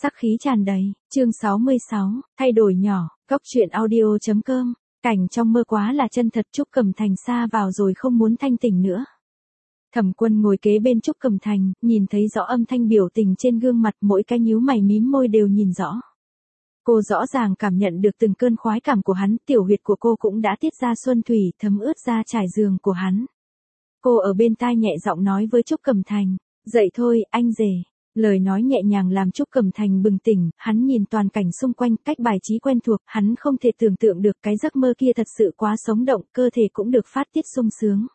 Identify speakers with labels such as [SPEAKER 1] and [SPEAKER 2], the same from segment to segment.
[SPEAKER 1] Sắc khí tràn đầy, chương 66, thay đổi nhỏ, góc truyện audio.com, cảnh trong mơ quá là chân thật. Trúc Cẩm Thành xa vào rồi không muốn thanh tỉnh nữa. Thẩm Quân ngồi kế bên Trúc Cẩm Thành, nhìn thấy rõ âm thanh biểu tình trên gương mặt, mỗi cái nhíu mày mím môi đều nhìn rõ. Cô rõ ràng cảm nhận được từng cơn khoái cảm của hắn, tiểu huyệt của cô cũng đã tiết ra xuân thủy, thấm ướt ra trải giường của hắn. Cô ở bên tai nhẹ giọng nói với Trúc Cẩm Thành, dậy thôi, anh rể. Lời nói nhẹ nhàng làm Trúc Cẩm Thành bừng tỉnh, hắn nhìn toàn cảnh xung quanh, cách bài trí quen thuộc, hắn không thể tưởng tượng được cái giấc mơ kia thật sự quá sống động, cơ thể cũng được phát tiết sung sướng.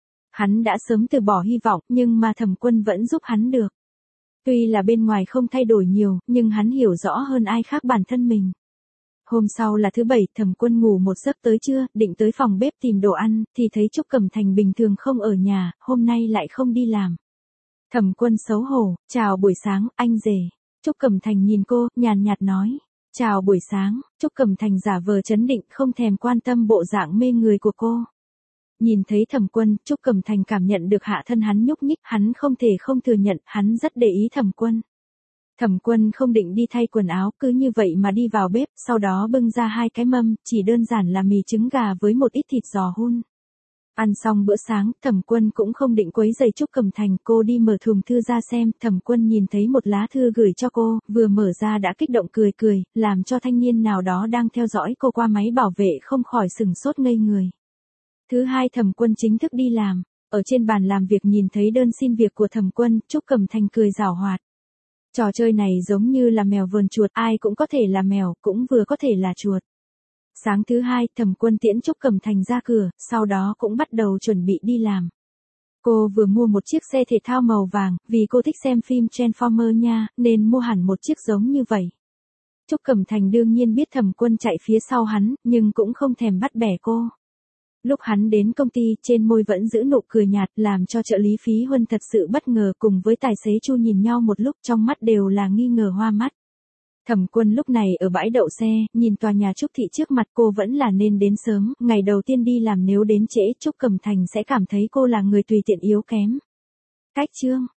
[SPEAKER 1] Hắn đã sớm từ bỏ hy vọng, nhưng mà Thẩm Quân vẫn giúp hắn được. Tuy là bên ngoài không thay đổi nhiều, nhưng hắn hiểu rõ hơn ai khác bản thân mình. Hôm sau là thứ Bảy, Thẩm Quân ngủ một giấc tới trưa, định tới phòng bếp tìm đồ ăn, thì thấy Trúc Cẩm Thành bình thường không ở nhà, hôm nay lại không đi làm. Thẩm Quân xấu hổ, chào buổi sáng, anh rể. Trúc Cẩm Thành nhìn cô, nhàn nhạt nói, chào buổi sáng. Trúc Cẩm Thành giả vờ trấn định, không thèm quan tâm bộ dạng mê người của cô. Nhìn thấy Thẩm Quân, Trúc Cẩm Thành cảm nhận được hạ thân hắn nhúc nhích, hắn không thể không thừa nhận, hắn rất để ý Thẩm Quân. Thẩm Quân không định đi thay quần áo, cứ như vậy mà đi vào bếp, sau đó bưng ra 2 cái mâm, chỉ đơn giản là mì trứng gà với một ít thịt giò hun. Ăn xong bữa sáng, Thẩm Quân cũng không định quấy rầy Trúc Cẩm Thành, cô đi mở thùng thư ra xem, Thẩm Quân nhìn thấy một lá thư gửi cho cô, vừa mở ra đã kích động cười, làm cho thanh niên nào đó đang theo dõi cô qua máy bảo vệ không khỏi sừng sốt ngây người. Thứ Hai, Thẩm Quân chính thức đi làm, ở trên bàn làm việc nhìn thấy đơn xin việc của Thẩm Quân, Trúc Cẩm Thành cười giảo hoạt. Trò chơi này giống như là mèo vờn chuột, ai cũng có thể là mèo, cũng vừa có thể là chuột. Sáng thứ Hai, Thẩm Quân tiễn Trúc Cẩm Thành ra cửa, sau đó cũng bắt đầu chuẩn bị đi làm. Cô vừa mua một chiếc xe thể thao màu vàng, vì cô thích xem phim Transformer nha, nên mua hẳn một chiếc giống như vậy. Trúc Cẩm Thành đương nhiên biết Thẩm Quân chạy phía sau hắn, nhưng cũng không thèm bắt bẻ cô. Lúc hắn đến công ty, trên môi vẫn giữ nụ cười nhạt, làm cho trợ lý Phí Huân thật sự bất ngờ, cùng với tài xế Chu nhìn nhau một lúc, trong mắt đều là nghi ngờ hoa mắt. Thẩm Quân lúc này ở bãi đậu xe, nhìn tòa nhà Trúc thị trước mặt, cô vẫn là nên đến sớm, ngày đầu tiên đi làm nếu đến trễ, Trúc Cẩm Thành sẽ cảm thấy cô là người tùy tiện yếu kém. Cách chương